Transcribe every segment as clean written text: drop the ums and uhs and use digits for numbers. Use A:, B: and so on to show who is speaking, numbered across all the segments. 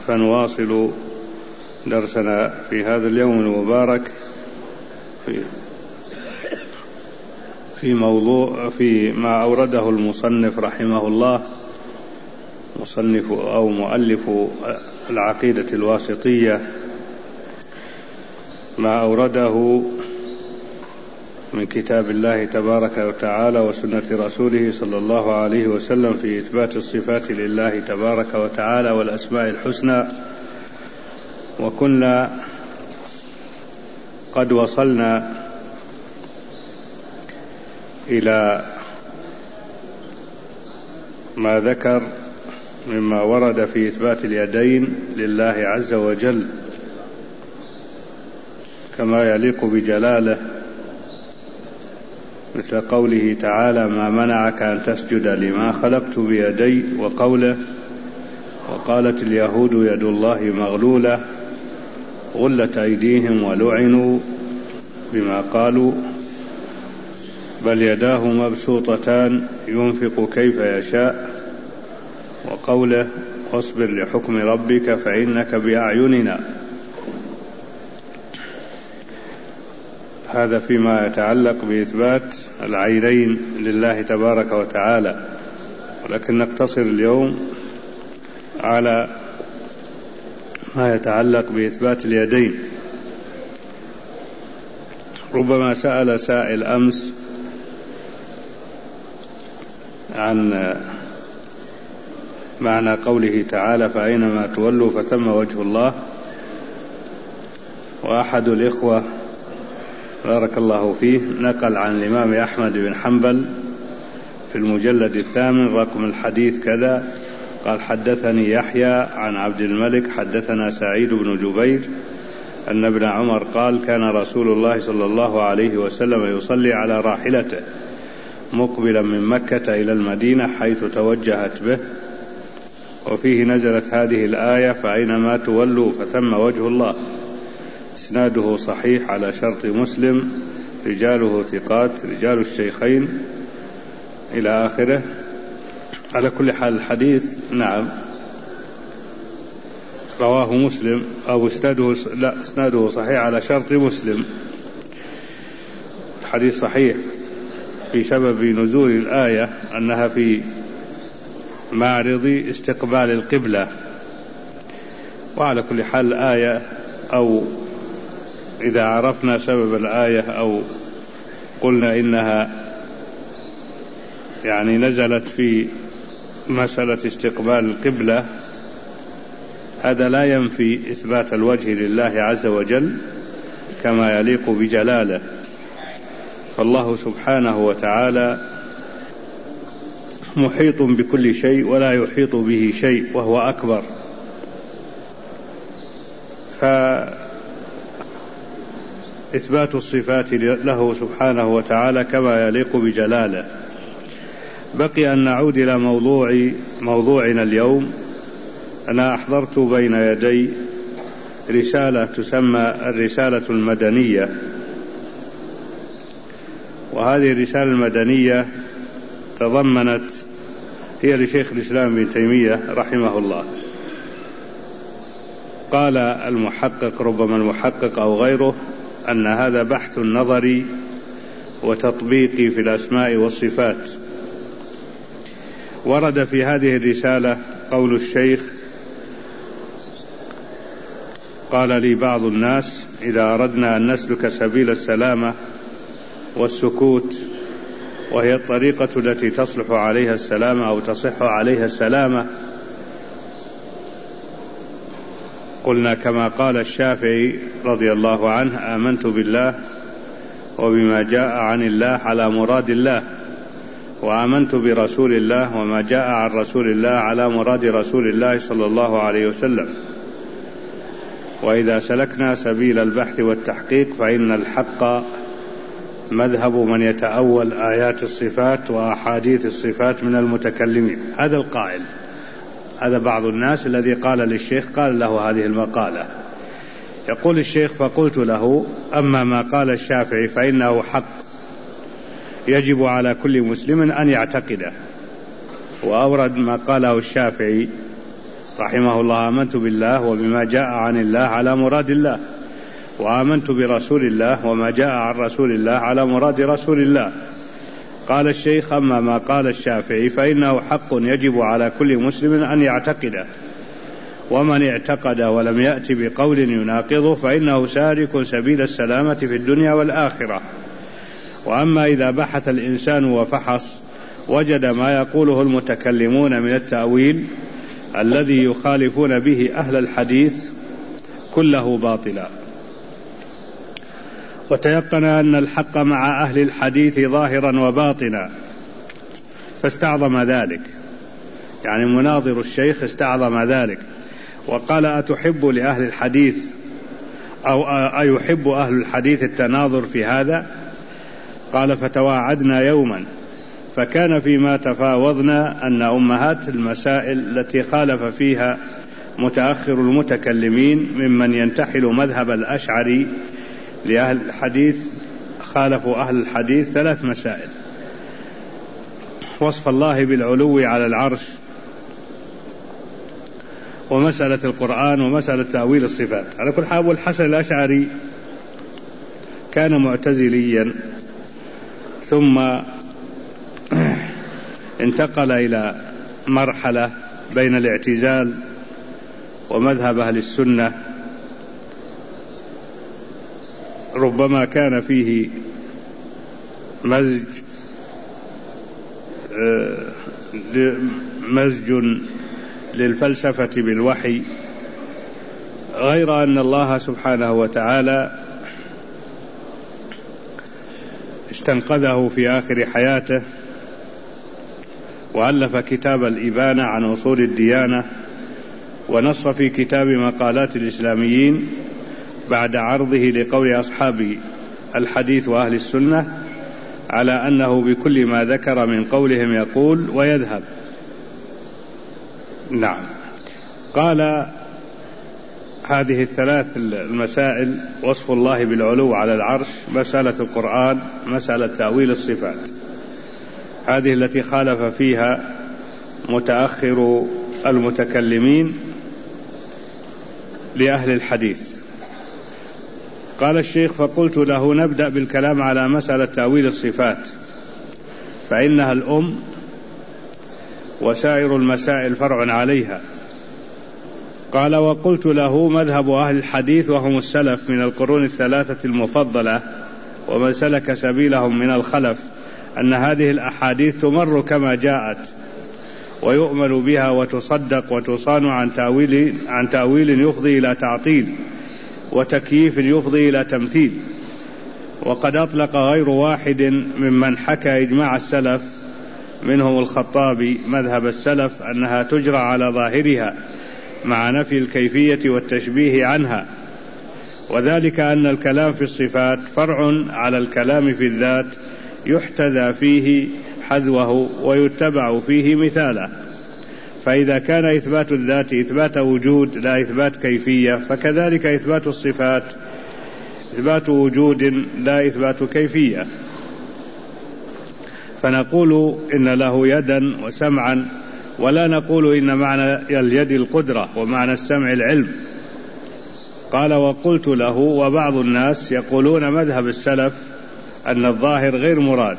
A: فنواصل درسنا في هذا اليوم المبارك في ما أورده المصنف رحمه الله، مصنف أو مؤلف العقيدة الواسطية، ما أورده من كتاب الله تبارك وتعالى وسنة رسوله صلى الله عليه وسلم في إثبات الصفات لله تبارك وتعالى والأسماء الحسنى. وكنا قد وصلنا إلى ما ذكر مما ورد في إثبات اليدين لله عز وجل كما يليق بجلاله، مثل قوله تعالى: ما منعك أن تسجد لما خلقت بيدي، وقوله: وقالت اليهود يد الله مغلولة غلت أيديهم ولعنوا بما قالوا بل يداه مبسوطتان ينفق كيف يشاء، وقوله: واصبر لحكم ربك فإنك بأعيننا. هذا فيما يتعلق بإثبات العينين لله تبارك وتعالى، ولكن نقتصر اليوم على ما يتعلق بإثبات اليدين. ربما سأل سائل أمس عن معنى قوله تعالى: فأينما تولوا فثم وجه الله. وأحد الإخوة بارك الله فيه نقل عن الإمام أحمد بن حنبل في المجلد 8 رقم الحديث كذا، قال: حدثني يحيى عن عبد الملك حدثنا سعيد بن جبير أن ابن عمر قال: كان رسول الله صلى الله عليه وسلم يصلي على راحلته مقبلا من مكة إلى المدينة حيث توجهت به. وفيه نزلت هذه الآية: فأينما تولوا فثم وجه الله. إسناده صحيح على شرط مسلم، رجاله ثقات، رجال الشيخين، إلى آخره. على كل حال الحديث نعم رواه مسلم، أو إسناده صحيح على شرط مسلم. الحديث صحيح في سبب نزول الآية أنها في معرض استقبال القبلة. وعلى كل حال الآية، أو إذا عرفنا سبب الآية أو قلنا إنها يعني نزلت في مسألة استقبال القبلة، هذا لا ينفي إثبات الوجه لله عز وجل كما يليق بجلاله. فالله سبحانه وتعالى محيط بكل شيء ولا يحيط به شيء وهو أكبر. فإثبات الصفات له سبحانه وتعالى كما يليق بجلاله. بقي أن نعود إلى موضوعنا اليوم. أنا أحضرت بين يدي رسالة تسمى الرسالة المدنية، وهذه الرسالة المدنية تضمنت، هي لشيخ الإسلام ابن تيمية رحمه الله. قال المحقق، ربما المحقق أو غيره، أن هذا بحث نظري وتطبيقي في الأسماء والصفات. ورد في هذه الرسالة قول الشيخ: قال لي بعض الناس: إذا أردنا أن نسلك سبيل السلامة والسكوت، وهي الطريقة التي تصلح عليها السلامة أو تصح عليها السلامة، قلنا كما قال الشافعي رضي الله عنه: آمنت بالله وبما جاء عن الله على مراد الله، وآمنت برسول الله وما جاء عن رسول الله على مراد رسول الله صلى الله عليه وسلم. وإذا سلكنا سبيل البحث والتحقيق فإن الحق مذهب من يتأول آيات الصفات وأحاديث الصفات من المتكلمين. هذا القائل، هذا بعض الناس الذي قال للشيخ، قال له هذه المقالة. يقول الشيخ: فقلت له: أما ما قال الشافعي فإنه حق يجب على كل مسلم أن يعتقده. وأورد ما قاله الشافعي رحمه الله: آمنت بالله وبما جاء عن الله على مراد الله، وآمنت برسول الله وما جاء عن رسول الله على مراد رسول الله. قال الشيخ: أما ما قال الشافعي فإنه حق يجب على كل مسلم أن يعتقده، ومن اعتقد ولم يأت بقول يناقضه فإنه سالك سبيل السلامة في الدنيا والآخرة. وأما إذا بحث الإنسان وفحص وجد ما يقوله المتكلمون من التأويل الذي يخالفون به أهل الحديث كله باطلا، وتيقن أن الحق مع أهل الحديث ظاهرا وباطنا فاستعظم ذلك، يعني مناظر الشيخ استعظم ذلك، وقال: أتحب لأهل الحديث أو أيحب أهل الحديث التناظر في هذا؟ قال: فتواعدنا يوما فكان فيما تفاوضنا أن أمهات المسائل التي خالف فيها متأخر المتكلمين ممن ينتحل مذهب الأشعري لأهل الحديث، خالفوا أهل الحديث 3 مسائل: وصف الله بالعلو على العرش، ومسألة القرآن، ومسألة تأويل الصفات. على كل حال أبو الحسن الأشعري كان معتزليا، ثم انتقل إلى مرحلة بين الاعتزال ومذهب أهل السنة، ربما كان فيه مزج للفلسفة بالوحي، غير أن الله سبحانه وتعالى استنقذه في آخر حياته وألف كتاب الإبانة عن أصول الديانة، ونص في كتاب مقالات الإسلاميين بعد عرضه لقول أصحاب الحديث وأهل السنة على أنه بكل ما ذكر من قولهم يقول ويذهب. نعم. قال: هذه ال3 المسائل: وصف الله بالعلو على العرش، مسألة القرآن، مسألة تأويل الصفات، هذه التي خالف فيها متأخر المتكلمين لأهل الحديث. قال الشيخ: فقلت له: نبدأ بالكلام على مسألة تأويل الصفات، فإنها الأم وسائر المسائل فرع عليها. قال: وقلت له: مذهب أهل الحديث وهم السلف من القرون ال3 المفضلة ومن سلك سبيلهم من الخلف أن هذه الأحاديث تمر كما جاءت ويؤمل بها وتصدق وتصان عن تأويل يفضي إلى تعطيل، وتكييف يفضي إلى تمثيل. وقد أطلق غير واحد ممن حكى إجماع السلف منهم الخطابي مذهب السلف أنها تجرى على ظاهرها مع نفي الكيفية والتشبيه عنها، وذلك أن الكلام في الصفات فرع على الكلام في الذات يحتذى فيه حذوه ويتبع فيه مثاله. فإذا كان إثبات الذات إثبات وجود لا إثبات كيفية، فكذلك إثبات الصفات إثبات وجود لا إثبات كيفية. فنقول إن له يدا وسمعا، ولا نقول إن معنى اليد القدرة ومعنى السمع العلم. قال: وقلت له: وبعض الناس يقولون مذهب السلف أن الظاهر غير مراد،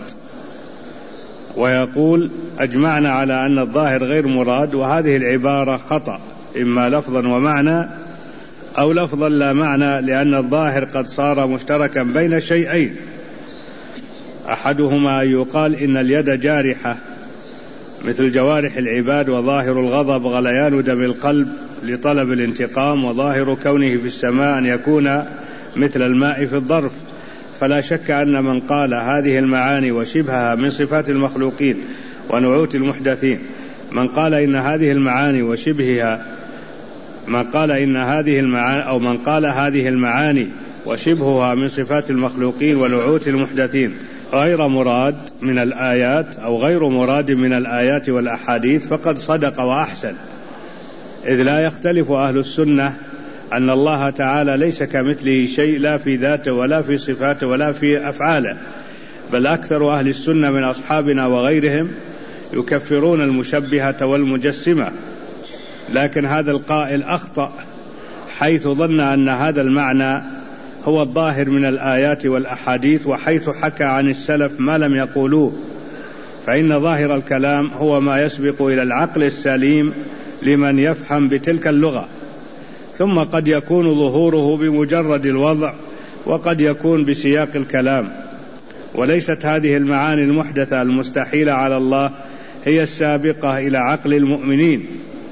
A: ويقول: أجمعنا على أن الظاهر غير مراد، وهذه العبارة خطأ، إما لفظا ومعنى أو لفظا لا معنى، لأن الظاهر قد صار مشتركا بين شيئين: أحدهما أن يقال إن اليد جارحة مثل جوارح العباد، وظاهر الغضب غليان دم القلب لطلب الانتقام، وظاهر كونه في السماء أن يكون مثل الماء في الظرف. فلا شك أن من قال هذه المعاني وشبهها من صفات المخلوقين ونعوت المحدثين، من قال إن هذه المعاني وشبهها، من قال إن هذه المعاني أو من قال هذه المعاني وشبهها من صفات المخلوقين ونعوت المحدثين غير مراد من الآيات أو غير مراد من الآيات والأحاديث فقد صدق وأحسن، إذ لا يختلف أهل السنة أن الله تعالى ليس كمثله شيء، لا في ذاته ولا في صفاته ولا في أفعاله، بل أكثر أهل السنة من أصحابنا وغيرهم يكفرون المشبهة والمجسمة، لكن هذا القائل أخطأ حيث ظن أن هذا المعنى هو الظاهر من الآيات والأحاديث، وحيث حكى عن السلف ما لم يقولوه، فإن ظاهر الكلام هو ما يسبق إلى العقل السليم لمن يفهم بتلك اللغة، ثم قد يكون ظهوره بمجرد الوضع، وقد يكون بسياق الكلام. وليست هذه المعاني المحدثة المستحيلة على الله هي السابقة إلى عقل المؤمنين،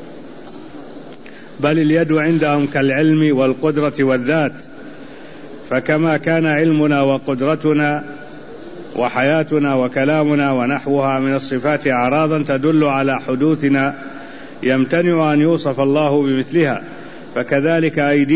A: بل اليد عندهم كالعلم والقدرة والذات. فكما كان علمنا وقدرتنا وحياتنا وكلامنا ونحوها من الصفات أعراضا تدل على حدوثنا يمتنع أن يوصف الله بمثلها، فكذلك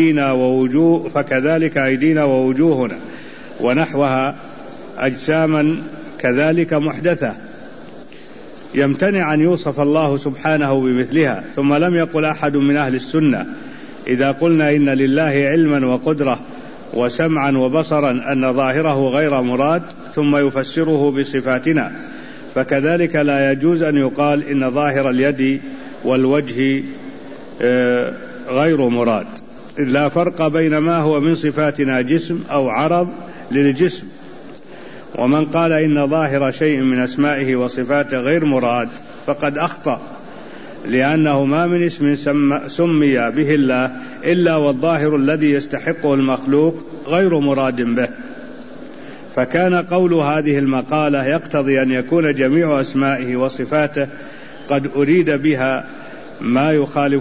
A: أيدينا ووجوهنا ونحوها أجساما كذلك محدثة يمتنع أن يوصف الله سبحانه بمثلها. ثم لم يقل أحد من أهل السنة إذا قلنا إن لله علما وقدرة وسمعا وبصرا أن ظاهره غير مراد ثم يفسره بصفاتنا، فكذلك لا يجوز أن يقال إن ظاهر اليد والوجه غير مراد، إذ لا فرق بين ما هو من صفاتنا جسم أو عرض للجسم. ومن قال إن ظاهر شيء من أسمائه وصفاته غير مراد فقد أخطأ، لأنه ما من اسم سمي به الله إلا والظاهر الذي يستحقه المخلوق غير مراد به. فكان قول هذه المقالة يقتضي أن يكون جميع أسمائه وصفاته قد أريد بها ما يخالف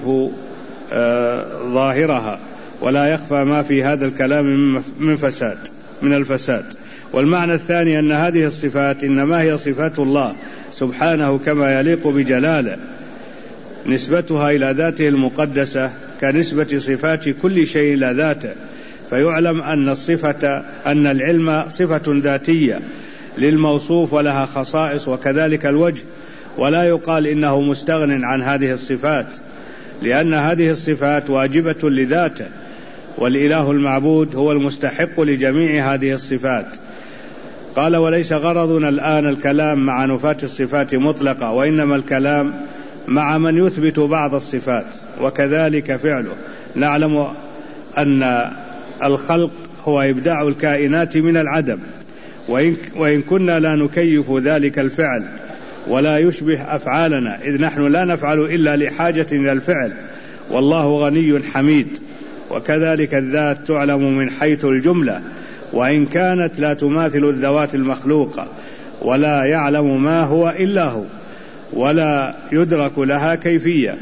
A: ظاهرها، ولا يخفى ما في هذا الكلام من الفساد. والمعنى الثاني أن هذه الصفات إنما هي صفات الله سبحانه كما يليق بجلاله، نسبتها إلى ذاته المقدسة كنسبة صفات كل شيء إلى ذاته، فيعلم أن العلم صفة ذاتية للموصوف ولها خصائص، وكذلك الوجه، ولا يقال إنه مستغن عن هذه الصفات، لأن هذه الصفات واجبة لذاته، والإله المعبود هو المستحق لجميع هذه الصفات. قال: وليس غرضنا الآن الكلام مع نفاة الصفات مطلقة، وإنما الكلام مع من يثبت بعض الصفات، وكذلك فعله. نعلم أن الخلق هو إبداع الكائنات من العدم، وإن كنا لا نكيف ذلك الفعل ولا يشبه أفعالنا، إذ نحن لا نفعل إلا لحاجة إلى الفعل، والله غني حميد. وكذلك الذات تعلم من حيث الجملة، وإن كانت لا تماثل الذوات المخلوقة، ولا يعلم ما هو إلا هو، ولا يدرك لها كيفية.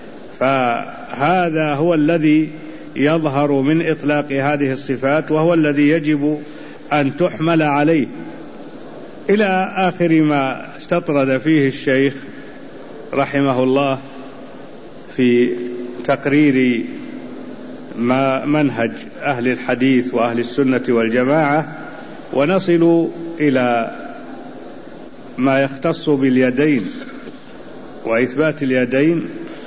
A: فهذا هو الذي يظهر من إطلاق هذه الصفات، وهو الذي يجب أن تحمل عليه، إلى آخر ما استطرد فيه الشيخ رحمه الله في تقرير ما منهج أهل الحديث وأهل السنة والجماعة. ونصل إلى ما يختص باليدين وإثبات اليدين.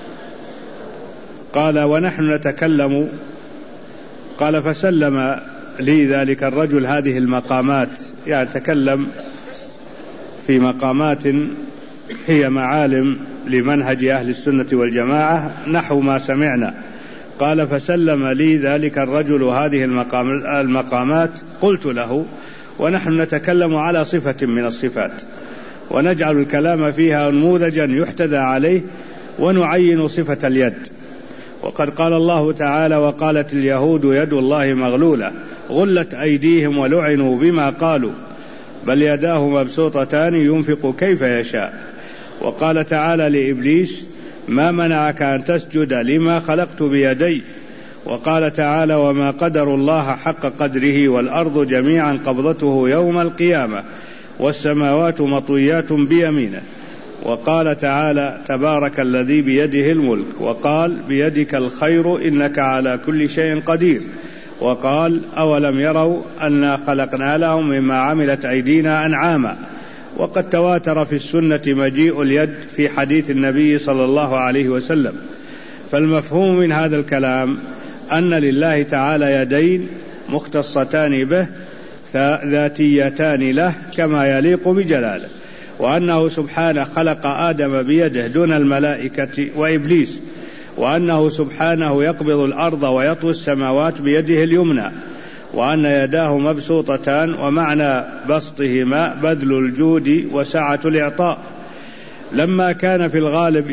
A: قال: ونحن نتكلم. قال: فسلم لي ذلك الرجل هذه المقامات، يعني تكلم في مقامات هي معالم لمنهج أهل السنة والجماعة نحو ما سمعنا. قال: فسلم لي ذلك الرجل هذه المقامات. قلت له: ونحن نتكلم على صفة من الصفات، ونجعل الكلام فيها نموذجا يحتذى عليه، ونعين صفة اليد. وقد قال الله تعالى: وقالت اليهود يد الله مغلولة غلت أيديهم ولعنوا بما قالوا بل يداه مبسوطتان ينفق كيف يشاء. وقال تعالى لإبليس: ما منعك أن تسجد لما خلقت بيدي. وقال تعالى: وما قدر الله حق قدره والأرض جميعا قبضته يوم القيامة والسماوات مطويات بيمينه. وقال تعالى: تبارك الذي بيده الملك. وقال: بيدك الخير إنك على كل شيء قدير. وقال: أولم يروا أنا خلقنا لهم مما عملت أيدينا أنعاما. وقد تواتر في السنة مجيء اليد في حديث النبي صلى الله عليه وسلم. فالمفهوم من هذا الكلام أن لله تعالى يدين مختصتان به ذاتيتان له كما يليق بجلاله، وأنه سبحانه خلق آدم بيده دون الملائكة وإبليس، وأنه سبحانه يقبض الأرض ويطوي السماوات بيده اليمنى، وأن يداه مبسوطتان، ومعنى بسطهما بذل الجود وسعة الإعطاء. لما كان في الغالب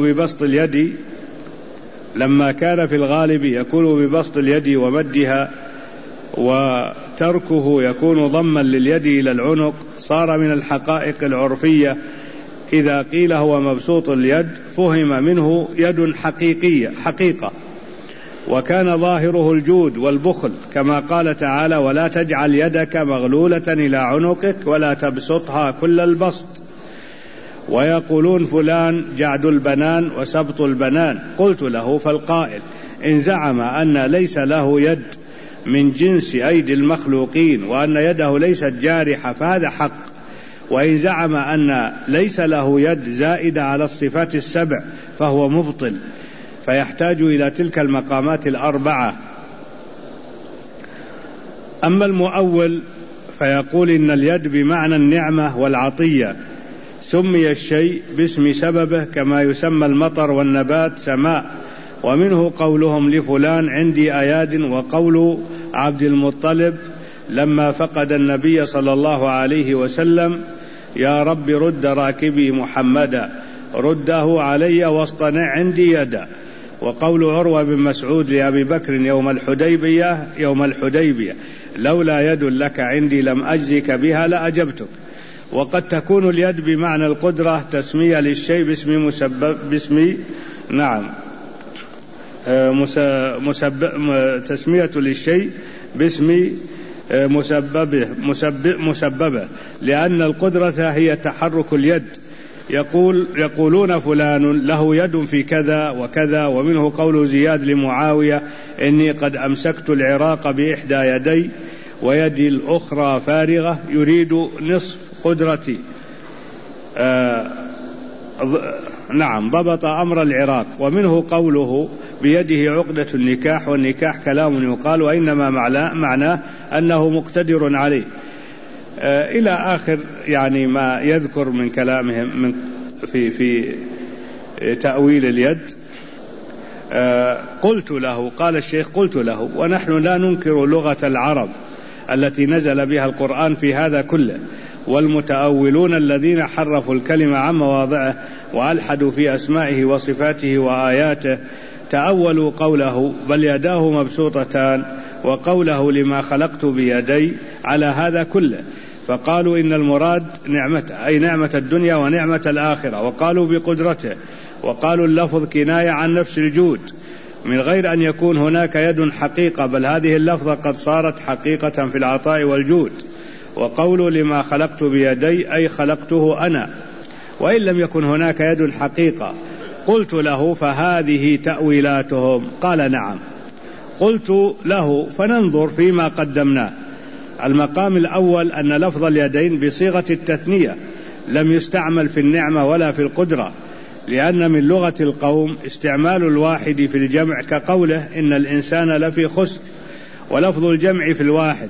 A: يكون ببسط اليد ومدها، وتركه يكون ضما لليد إلى العنق، صار من الحقائق العرفية إذا قيل هو مبسوط اليد فهم منه يد حقيقة، وكان ظاهره الجود والبخل، كما قال تعالى: ولا تجعل يدك مغلولة إلى عنقك ولا تبسطها كل البسط. ويقولون فلان جعد البنان وسبط البنان. قلت له: فالقائل إن زعم أن ليس له يد من جنس أيدي المخلوقين وأن يده ليست جارحة فهذا حق، وإن زعم أن ليس له يد زائدة على الصفات السبع فهو مبطل، فيحتاج إلى تلك المقامات الأربعة. أما المؤول فيقول إن اليد بمعنى النعمة والعطية، سمي الشيء باسم سببه كما يسمى المطر والنبات سماء، ومنه قولهم لفلان عندي أياد، وقول عبد المطلب لما فقد النبي صلى الله عليه وسلم: يا رب رد راكبي محمدا، رده علي واصطنع عندي يدا. وقول عروة بن مسعود لأبي بكر يوم الحديبية: لولا يد لك عندي لم أجزك بها لأجبتك. وقد تكون اليد بمعنى القدرة، تسمية للشيء تسمية للشيء باسم مسببه، لأن القدرة هي تحرك اليد. يقولون فلان له يد في كذا وكذا، ومنه قول زياد لمعاوية: إني قد أمسكت العراق بإحدى يدي ويدي الأخرى فارغة، يريد نصف قدرتي. ضبط أمر العراق. ومنه قوله بيده عقدة النكاح، والنكاح كلام يقال، وإنما معناه أنه مقتدر عليه، إلى آخر يعني ما يذكر من كلامهم في تأويل اليد. قال الشيخ: قلت له: ونحن لا ننكر لغة العرب التي نزل بها القرآن في هذا كله، والمتأولون الذين حرفوا الكلمة عن مواضعه وألحدوا في أسمائه وصفاته وآياته تأولوا قوله بل يداه مبسوطتان، وقوله لما خلقت بيدي على هذا كله، فقالوا إن المراد نعمته، أي نعمة الدنيا ونعمة الآخرة، وقالوا بقدرته، وقالوا اللفظ كناية عن نفس الجود من غير أن يكون هناك يد حقيقة، بل هذه اللفظة قد صارت حقيقة في العطاء والجود. وقولوا لما خلقت بيدي أي خلقته أنا، وإن لم يكن هناك يد حقيقة. قلت له: فهذه تأويلاتهم؟ قال: نعم. قلت له: فننظر فيما قدمناه. المقام الأول أن لفظ اليدين بصيغة التثنية لم يستعمل في النعمة ولا في القدرة، لأن من لغة القوم استعمال الواحد في الجمع، كقوله إن الإنسان لفي خسر، ولفظ الجمع في الواحد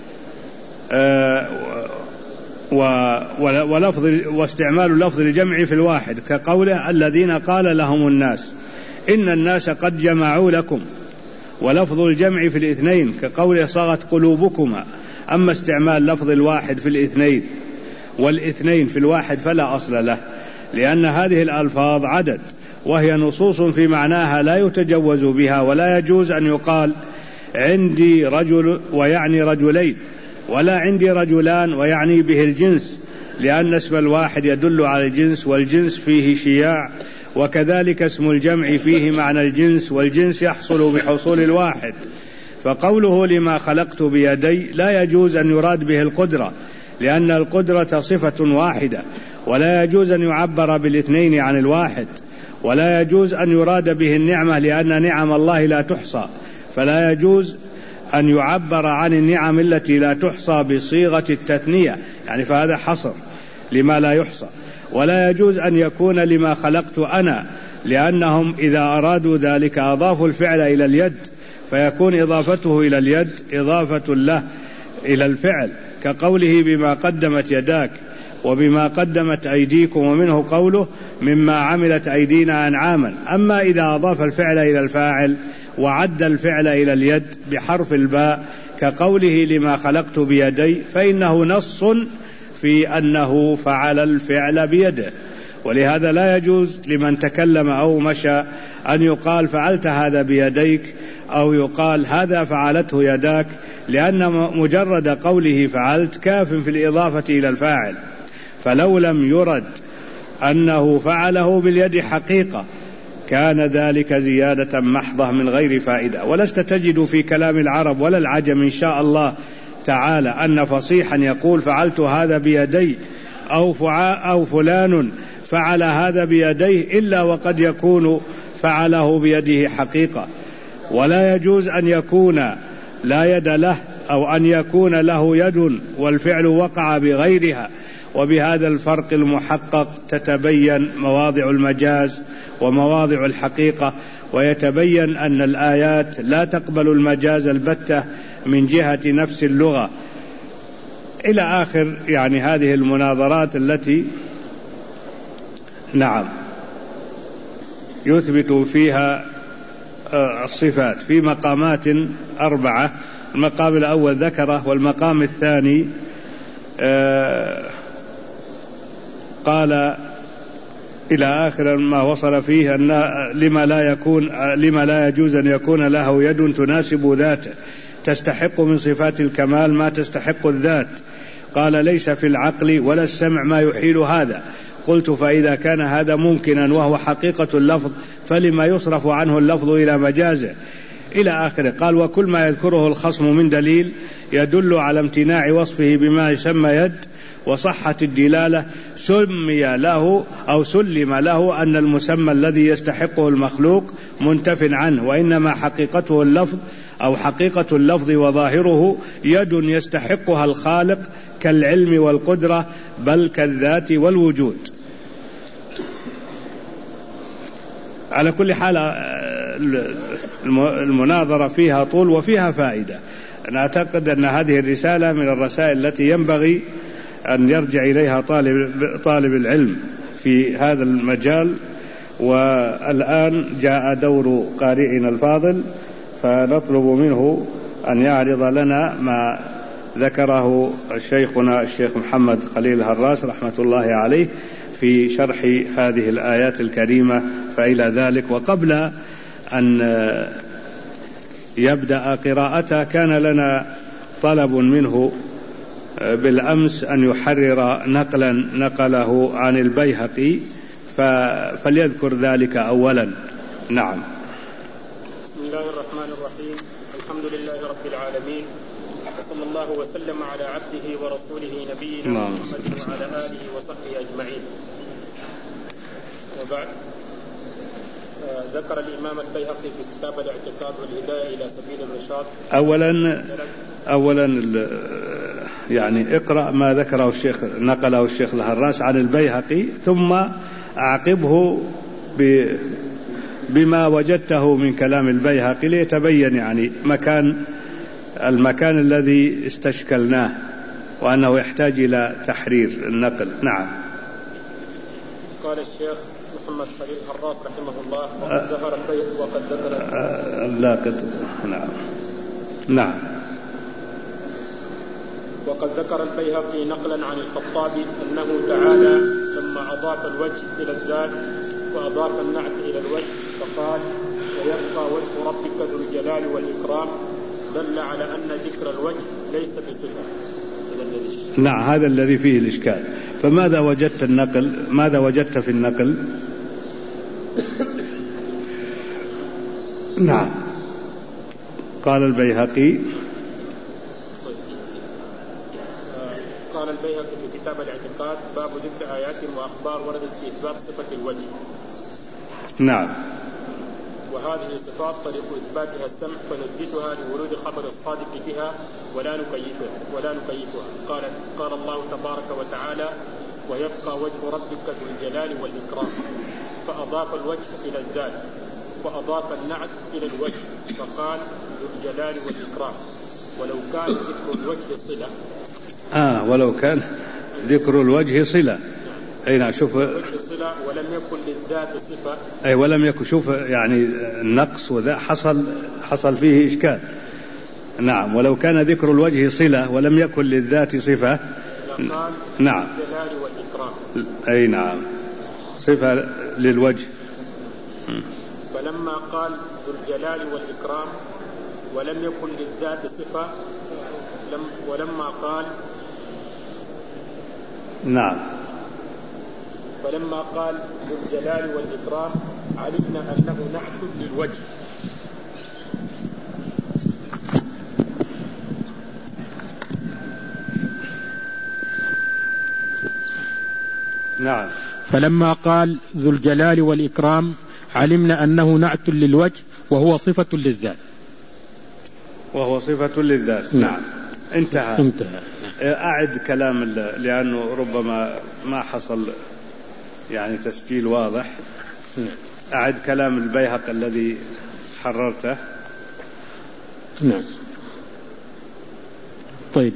A: واستعمال لفظ الجمع في الواحد، كقوله الذين قال لهم الناس إن الناس قد جمعوا لكم، ولفظ الجمع في الاثنين، كقوله صغت قلوبكما. أما استعمال لفظ الواحد في الاثنين والاثنين في الواحد فلا أصل له، لأن هذه الألفاظ عدد، وهي نصوص في معناها لا يتجوز بها، ولا يجوز أن يقال عندي رجل ويعني رجلين، ولا عندي رجلان ويعني به الجنس، لأن اسم الواحد يدل على الجنس، والجنس فيه شياع، وكذلك اسم الجمع فيه معنى الجنس، والجنس يحصل بحصول الواحد. فقوله لما خلقت بيدي لا يجوز أن يراد به القدرة، لأن القدرة صفة واحدة، ولا يجوز أن يعبر بالاثنين عن الواحد، ولا يجوز أن يراد به النعمة، لأن نعم الله لا تحصى، فلا يجوز أن يعبر عن النعم التي لا تحصى بصيغة التثنية، يعني فهذا حصر لما لا يحصى. ولا يجوز أن يكون لما خلقت أنا، لأنهم إذا أرادوا ذلك أضافوا الفعل إلى اليد، فيكون إضافته إلى اليد إضافة له إلى الفعل، كقوله بما قدمت يداك وبما قدمت أيديكم، ومنه قوله مما عملت أيدينا أنعاما. أما إذا أضاف الفعل إلى الفاعل وعد الفعل إلى اليد بحرف الباء كقوله لما خلقت بيدي فإنه نص في أنه فعل الفعل بيده، ولهذا لا يجوز لمن تكلم أو مشى أن يقال فعلت هذا بيديك أو يقال هذا فعلته يداك، لأن مجرد قوله فعلت كاف في الإضافة إلى الفاعل، فلو لم يرد أنه فعله باليد حقيقة كان ذلك زيادة محضة من غير فائدة. ولست تجد في كلام العرب ولا العجم إن شاء الله تعالى أن فصيحا يقول فعلت هذا بيدي أو فلان فعل هذا بيديه إلا وقد يكون فعله بيده حقيقة. ولا يجوز أن يكون لا يد له أو أن يكون له يد والفعل وقع بغيرها، وبهذا الفرق المحقق تتبين مواضع المجاز ومواضع الحقيقة، ويتبين أن الآيات لا تقبل المجاز البتة من جهة نفس اللغة إلى آخر يعني هذه المناظرات التي نعم يثبت فيها الصفات في مقامات 4. المقام الأول ذكره، والمقام الثاني قال إلى آخر ما وصل فيه أن لما لا يجوز أن يكون له يد تناسب ذاته تستحق من صفات الكمال ما تستحق الذات. قال ليس في العقل ولا السمع ما يحيل هذا. قلت فإذا كان هذا ممكنا وهو حقيقة اللفظ فلما يصرف عنه اللفظ إلى مجازه إلى آخره. قال وكل ما يذكره الخصم من دليل يدل على امتناع وصفه بما يسمى يد وصحة الدلالة سمي له أو سلم له أن المسمى الذي يستحقه المخلوق منتف عنه، وإنما حقيقته اللفظ أو حقيقة اللفظ وظاهره يد يستحقها الخالق كالعلم والقدرة بل كالذات والوجود. على كل حال المناظرة فيها طول وفيها فائدة. أنا أعتقد أن هذه الرسالة من الرسائل التي ينبغي أن يرجع إليها طالب العلم في هذا المجال. والآن جاء دور قارئنا الفاضل، فنطلب منه أن يعرض لنا ما ذكره شيخنا الشيخ محمد خليل هراس رحمة الله عليه في شرح هذه الآيات الكريمة. فإلى ذلك، وقبل أن يبدأ قراءتها كان لنا طلب منه بالأمس أن يحرر نقلا نقله عن البيهقي، فليذكر ذلك أولا. نعم.
B: بسم الله الرحمن الرحيم. الحمد لله رب العالمين، وصلى الله وسلم على عبده ورسوله نبينا محمد وعلى آله وصحبه أجمعين. وبعد، ذكر الإمام البيهقي في كتاب الاعتقاد والهداية إلى سبيل الرشاد.
A: أولا يعني اقرأ ما ذكره الشيخ نقله الشيخ الهراس عن البيهقي، ثم أعقبه بما وجدته من كلام البيهقي ليتبين يعني المكان الذي استشكلناه وأنه يحتاج إلى تحرير النقل. نعم.
B: قال الشيخ محمد خليل هراس رحمه الله وقد ظهر البيهقي وقد ذكر
A: نعم.
B: وقد ذكر البيهقي نقلا عن الخطابي أنه تعالى لما أضاف الوجه إلى الذات وأضاف النعت إلى الوجه فقال ويبقى وجه ربك ذو الجلال والإكرام، دل على أن ذكر الوجه ليس بصفة.
A: نعم، هذا الذي فيه الإشكال. فماذا وجدت في النقل؟ نعم. قال البيهقي
B: في كتاب الاعتقاد باب ذكر آيات وأخبار وردت في إثبات صفة الوجه.
A: نعم.
B: وهذه الصفات طريق إثباتها السمع فنثبتها لورود خبر الصادق بها ولا نكيفها. قال الله تبارك وتعالى ويبقى وجه ربك ذو الجلال والإكرام، فأضاف الوجه إلى الذات وأضاف النعت إلى الوجه فقال ذو الجلال والإكرام. ولو كان ذكر الوجه صلة
A: أي نعم. شوف
B: صلة ولم يكن للذات صفة.
A: أي ولم يكن. شوف يعني النقص وذا حصل فيه إشكال. نعم. ولو كان ذكر الوجه صلة ولم يكن للذات صفة. نعم.
B: الجلال والإكرام.
A: أي نعم. صفة للوجه.
B: فلما قال ذو الجلال والإكرام ولم يكن للذات صفة ولما قال
A: نعم.
B: فلما قال ذو الجلال والإكرام علمنا أنه نعت للوجه.
A: نعم.
B: فلما قال ذو الجلال والإكرام علمنا أنه نعت للوجه وهو صفة للذات.
A: وهو صفة للذات. نعم. انتهى. أعد كلام لأنه ربما ما حصل يعني تسجيل واضح. أعد كلام البيهقي الذي حررته.
B: نعم. طيب.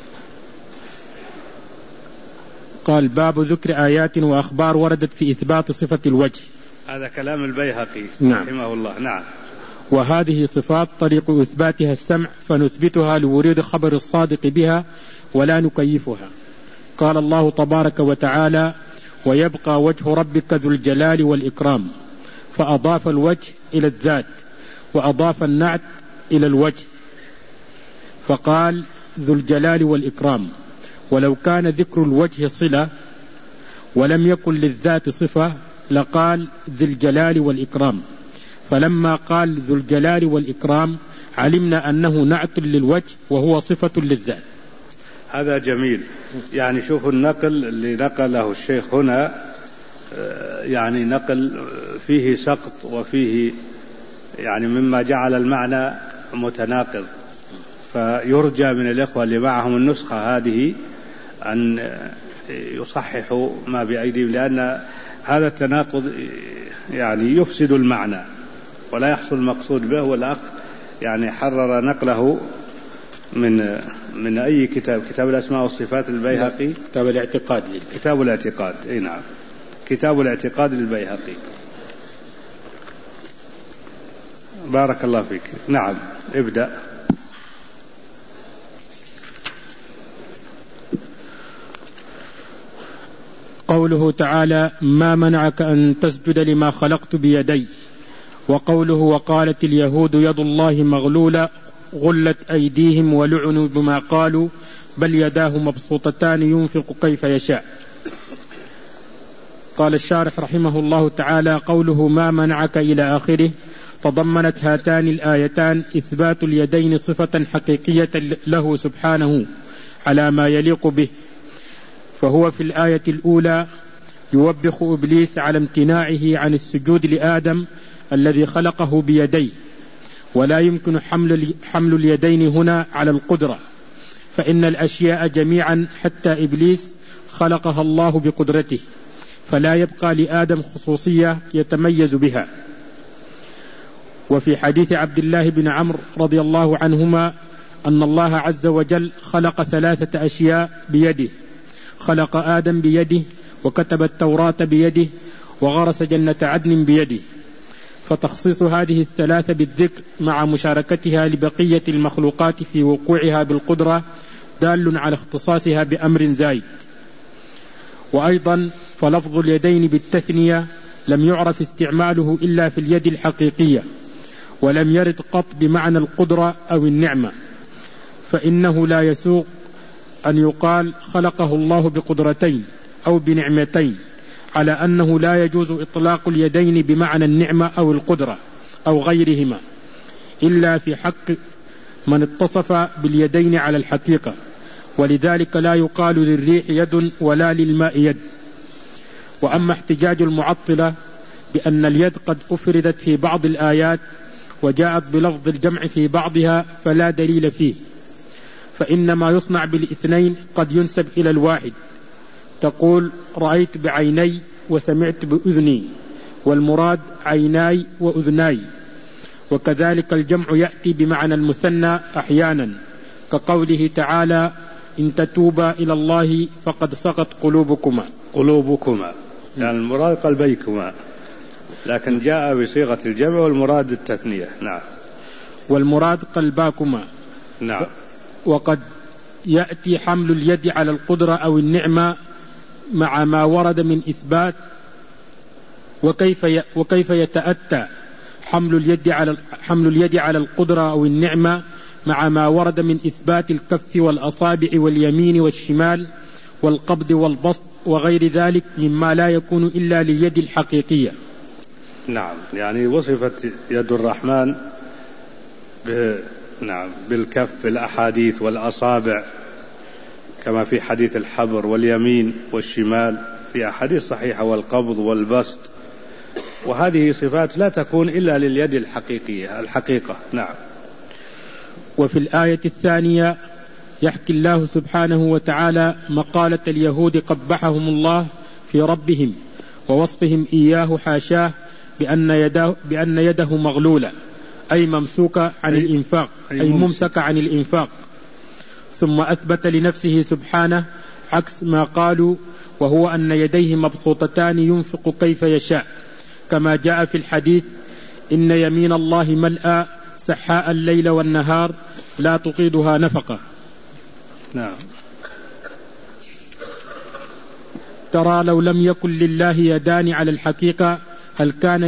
B: قال باب ذكر آيات وأخبار وردت في إثبات صفة الوجه.
A: هذا كلام البيهقي.
B: نعم.
A: رحمه الله. نعم.
B: وهذه صفات طريق إثباتها السمع فنثبتها لورود خبر الصادق بها ولا نكيفها. قال الله تبارك وتعالى ويبقى وجه ربك ذو الجلال والإكرام، فأضاف الوجه إلى الذات وأضاف النعت إلى الوجه فقال ذو الجلال والإكرام. ولو كان ذكر الوجه صلة ولم يكن للذات صفة لقال ذي الجلال والإكرام. فلما قال ذو الجلال والإكرام علمنا أنه نعت للوجه وهو صفة للذات.
A: هذا جميل. يعني شوفوا النقل اللي نقله الشيخ هنا، يعني نقل فيه سقط وفيه يعني مما جعل المعنى متناقض. فيرجى من الإخوة اللي معهم النسخة هذه أن يصححوا ما بأيديهم، لأن هذا التناقض يعني يفسد المعنى ولا يحصل المقصود به. والأخ يعني حرر نقله من أي كتاب الأسماء والصفات البيهقي. كتاب الاعتقاد. أي نعم. كتاب الاعتقاد للبيهقي. بارك الله فيك. نعم. ابدأ.
B: قوله تعالى ما منعك أن تسجد لما خلقت بيدي. وقوله وقالت اليهود يد الله مغلولة غلت أيديهم ولعنوا بما قالوا بل يداه مبسوطتان ينفق كيف يشاء. قال الشارح رحمه الله تعالى قوله ما منعك إلى آخره تضمنت هاتان الآيتان إثبات اليدين صفة حقيقية له سبحانه على ما يليق به. فهو في الآية الأولى يوبخ إبليس على امتناعه عن السجود لآدم الذي خلقه بيديه، ولا يمكن حمل اليدين هنا على القدرة، فإن الأشياء جميعا حتى إبليس خلقها الله بقدرته، فلا يبقى لآدم خصوصية يتميز بها. وفي حديث عبد الله بن عمرو رضي الله عنهما أن الله عز وجل خلق 3 أشياء بيده: خلق آدم بيده، وكتب التوراة بيده، وغرس جنة عدن بيده. فتخصيص هذه ال3 بالذكر مع مشاركتها لبقية المخلوقات في وقوعها بالقدرة دال على اختصاصها بأمر زايد. وأيضا فلفظ اليدين بالتثنية لم يعرف استعماله إلا في اليد الحقيقية، ولم يرد قط بمعنى القدرة أو النعمة، فإنه لا يسوق أن يقال خلقه الله بقدرتين أو بنعمتين، على أنه لا يجوز إطلاق اليدين بمعنى النعمة أو القدرة أو غيرهما إلا في حق من اتصف باليدين على الحقيقة، ولذلك لا يقال للريح يد ولا للماء يد. وأما احتجاج المعطلة بأن اليد قد أفردت في بعض الآيات وجاءت بلفظ الجمع في بعضها فلا دليل فيه، فإن ما يصنع بالاثنين قد ينسب إلى الواحد، تقول رأيت بعيني وسمعت بأذني، والمراد عيناي وأذناي. وكذلك الجمع يأتي بمعنى المثنى أحيانا، كقوله تعالى إن تتوبا إلى الله فقد صغت قلوبكما.
A: قلوبكما، يعني المراد قلبيكما، لكن جاء بصيغة الجمع والمراد التثنية. نعم.
B: والمراد قلباكما.
A: نعم.
B: وقد يأتي حمل اليد على القدرة أو النعمة مع ما ورد من إثبات. وكيف يتأتى حمل اليد على القدرة أو النعمة مع ما ورد من إثبات الكف والأصابع واليمين والشمال والقبض والبسط وغير ذلك مما لا يكون إلا لليد الحقيقية.
A: نعم، يعني وصفت يد الرحمن بالكف في الأحاديث والأصابع كما في حديث الحبر، واليمين والشمال في أحاديث صحيحة، والقبض والبسط، وهذه صفات لا تكون إلا لليد الحقيقة. نعم.
B: وفي الآية الثانية يحكي الله سبحانه وتعالى مقالة اليهود قبحهم الله في ربهم ووصفهم إياه حاشاه بأن يده مغلولة، أي ممسوكة عن الإنفاق، أي ممسكة عن الإنفاق. ثم أثبت لنفسه سبحانه عكس ما قالوا، وهو أن يديه مبسوطتان ينفق كيف يشاء، كما جاء في الحديث: إن يمين الله ملأى سحاء الليل والنهار لا تطيدها نفقة.
A: نعم.
B: ترى لو لم يكن لله يدان على الحقيقة هل كان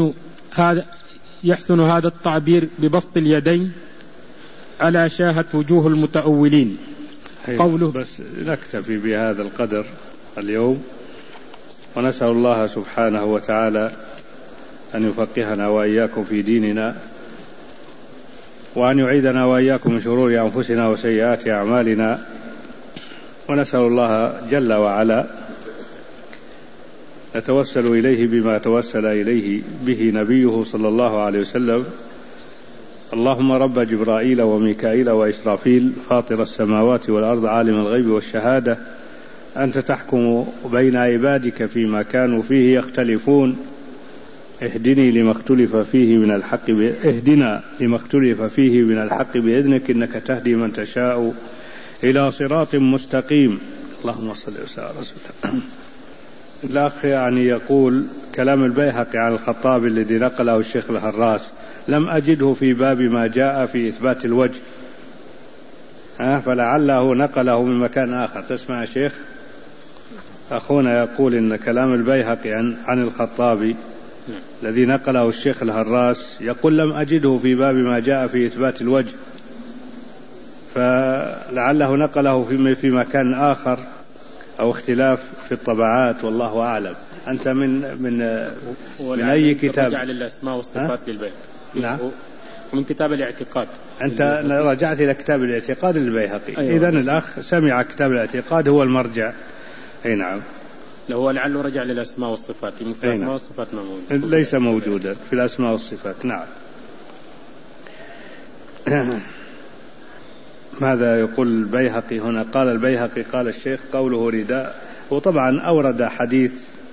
B: يحسن هذا التعبير ببسط اليدين؟ ألا شاهت وجوه المتأولين.
A: قوله. بس نكتفي بهذا القدر اليوم، ونسأل الله سبحانه وتعالى أن يفقهنا وإياكم في ديننا، وأن يعيدنا وإياكم من شرور أنفسنا وسيئات أعمالنا، ونسأل الله جل وعلا نتوسل إليه بما توسل إليه به نبيه صلى الله عليه وسلم: اللهم رب جبرائيل وميكائيل وإسرافيل فاطر السماوات والأرض عالم الغيب والشهادة، أنت تحكم بين عبادك فيما كانوا فيه يختلفون، اهدنا لما اختلف فيه من الحق بإذنك، إنك تهدي من تشاء إلى صراط مستقيم. اللهم صل وسلم على رسول الله. الأخ يعني يقول كلام البيهقي عن الخطابي الذي نقله الشيخ الهراس لم أجده في باب ما جاء في إثبات الوجه، فلعله نقله من مكان آخر. تسمع يا شيخ؟ أخونا يقول إن كلام البيهقي عن الخطابي الذي نقله الشيخ الهراس يقول لم أجده في باب ما جاء في إثبات الوجه، فلعله نقله في مكان آخر أو اختلاف في الطبعات، والله أعلم. أنت من أي كتاب؟
B: رجع للأسماء والصفات للبيهقي.
A: نعم.
B: ومن كتاب الاعتقاد.
A: أنت رجعت إلى كتاب الاعتقاد للبيهقي. أيوة. إذن الأخ سمع كتاب الاعتقاد هو المرجع. أي نعم.
B: هو لعله رجع للأسماء والصفات. في الأسماء والصفات ما موجود.
A: ليس موجودا في الأسماء والصفات. نعم. ماذا يقول البيهقي هنا؟ قال البيهقي قال الشيخ قوله رداء، وطبعا أورد حديث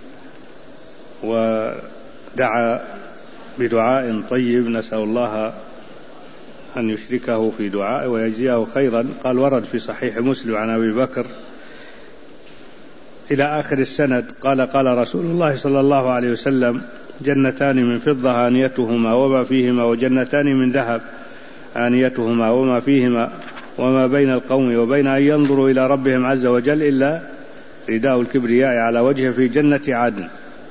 A: ودعا بدعاء طيب نسأل الله أن يشركه في دعائه ويجزيه خيرا. قال ورد في صحيح مسلم عن أبي بكر إلى آخر السند قال قال رسول الله صلى الله عليه وسلم: جنتان من فضة آنيتهما وما فيهما، وجنتان من ذهب آنيتهما وما فيهما، وما بين القوم وبين أن ينظروا إلى ربهم عز وجل إلا رداء الكبرياء على وجهه في جنة عدن.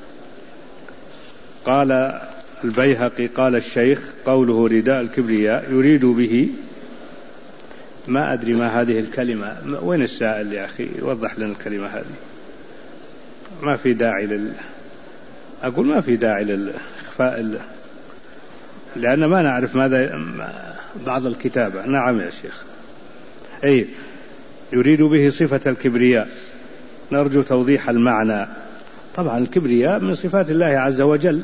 A: قال البيهقي قال الشيخ قوله رداء الكبرياء يريد به، ما أدري ما هذه الكلمة، وين السائل يا أخي وضح لنا الكلمة هذه. ما في داعي أقول ما في داعي للإخفاء، لأن ما نعرف ماذا بعض الكتابة. نعم يا شيخ. أي يريد به صفة الكبرياء، نرجو توضيح المعنى. طبعا الكبرياء من صفات الله عز وجل،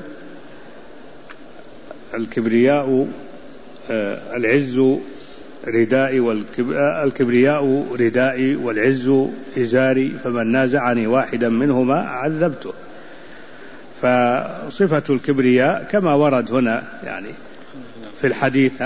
A: الكبرياء العز ردائي، الكبرياء ردائي والعز إزاري، فمن نازعني واحدا منهما عذبته. فصفة الكبرياء كما ورد هنا يعني في الحديث.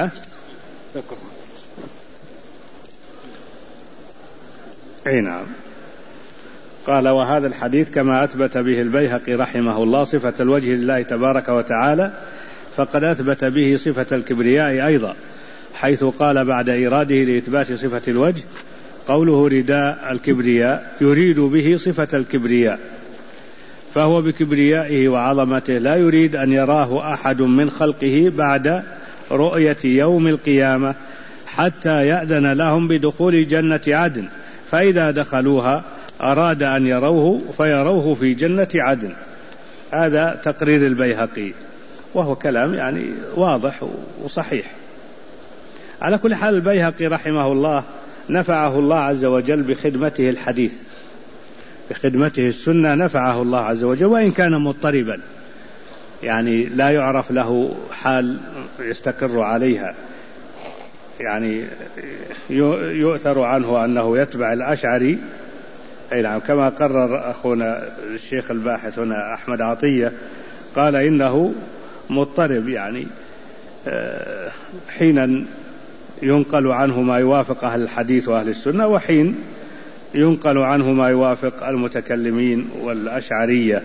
A: أي نعم. قال: وهذا الحديث كما أثبت به البيهقي رحمه الله صفة الوجه لله تبارك وتعالى، فقد أثبت به صفة الكبرياء أيضا، حيث قال بعد إراده لإثبات صفة الوجه: قوله رداء الكبرياء يريد به صفة الكبرياء، فهو بكبريائه وعظمته لا يريد أن يراه أحد من خلقه بعد رؤية يوم القيامة حتى يأذن لهم بدخول جنة عدن، فإذا دخلوها أراد أن يروه فيروه في جنة عدن. هذا تقرير البيهقي، وهو كلام يعني واضح وصحيح. على كل حال البيهقي رحمه الله نفعه الله عز وجل بخدمته الحديث، بخدمته السنة نفعه الله عز وجل، وإن كان مضطربا يعني لا يعرف له حال يستقر عليها، يعني يؤثر عنه أنه يتبع الأشعري، أي نعم، كما قرر أخونا الشيخ الباحث هنا أحمد عطية، قال إنه مضطرب، يعني حينا ينقل عنه ما يوافق أهل الحديث وأهل السنة، وحين ينقل عنه ما يوافق المتكلمين والأشعرية،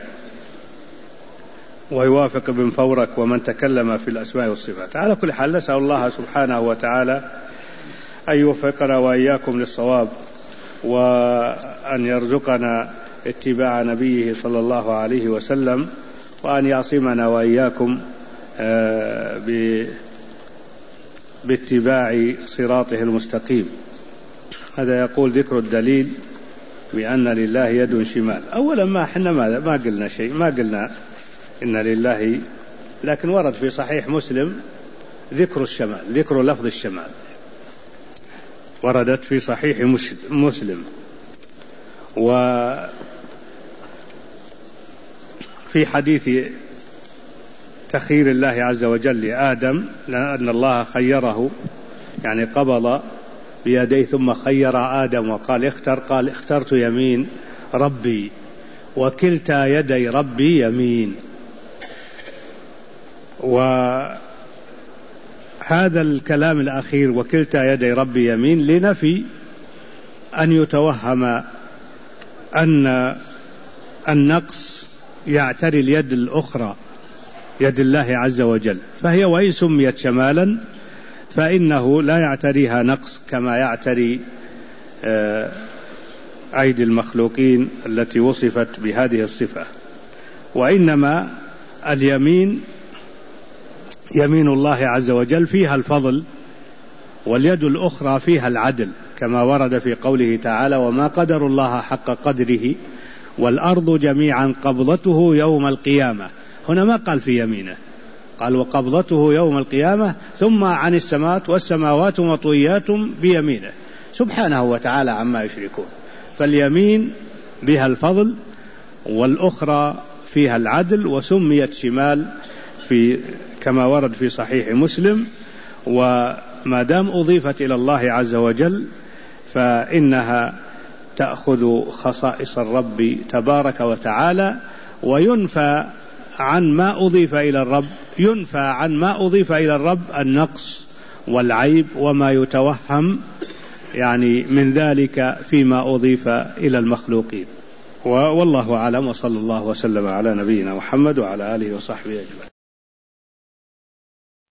A: ويوافق ابن فورك ومن تكلم في الأسماء والصفات. على كل حال نسأل الله سبحانه وتعالى أن يوفقنا وإياكم للصواب، وأن يرزقنا اتباع نبيه صلى الله عليه وسلم، وأن يعصمنا وإياكم باتباع صراطه المستقيم. هذا يقول: ذكر الدليل بأن لله يد شمال. أولا ما قلنا شيء، ما قلنا إن لله، لكن ورد في صحيح مسلم ذكر الشمال، ذكر لفظ الشمال وردت في صحيح مسلم. وفي حديث تخيير الله عز وجل لآدم، لأن الله خيره، يعني قبض بيديه ثم خير آدم وقال اختر، قال اخترت يمين ربي، وكلتا يدي ربي يمين. وهذا الكلام الأخير وكلتا يدي ربي يمين لنفي أن يتوهم أن النقص يعتري اليد الأخرى، يد الله عز وجل، فهي وإن سميت شمالا فإنه لا يعتريها نقص كما يعتري أيدي المخلوقين التي وصفت بهذه الصفة. وإنما اليمين يمين الله عز وجل فيها الفضل، واليد الأخرى فيها العدل، كما ورد في قوله تعالى: وما قدر الله حق قدره والأرض جميعا قبضته يوم القيامة. هنا ما قال في يمينه، قال وقبضته يوم القيامة، ثم عن السماوات والسماوات مطويات بيمينه سبحانه وتعالى عما يشركون. فاليمين بها الفضل والأخرى فيها العدل، وسميت شمال كما ورد في صحيح مسلم. وما دام أضيفت إلى الله عز وجل فإنها تأخذ خصائص الرب تبارك وتعالى، وينفى عن ما أضيف إلى الرب النقص والعيب وما يتوهم يعني من ذلك فيما أضيف إلى المخلوقين. والله أعلم، وصلى الله وسلم على نبينا محمد وعلى آله وصحبه أجمعين.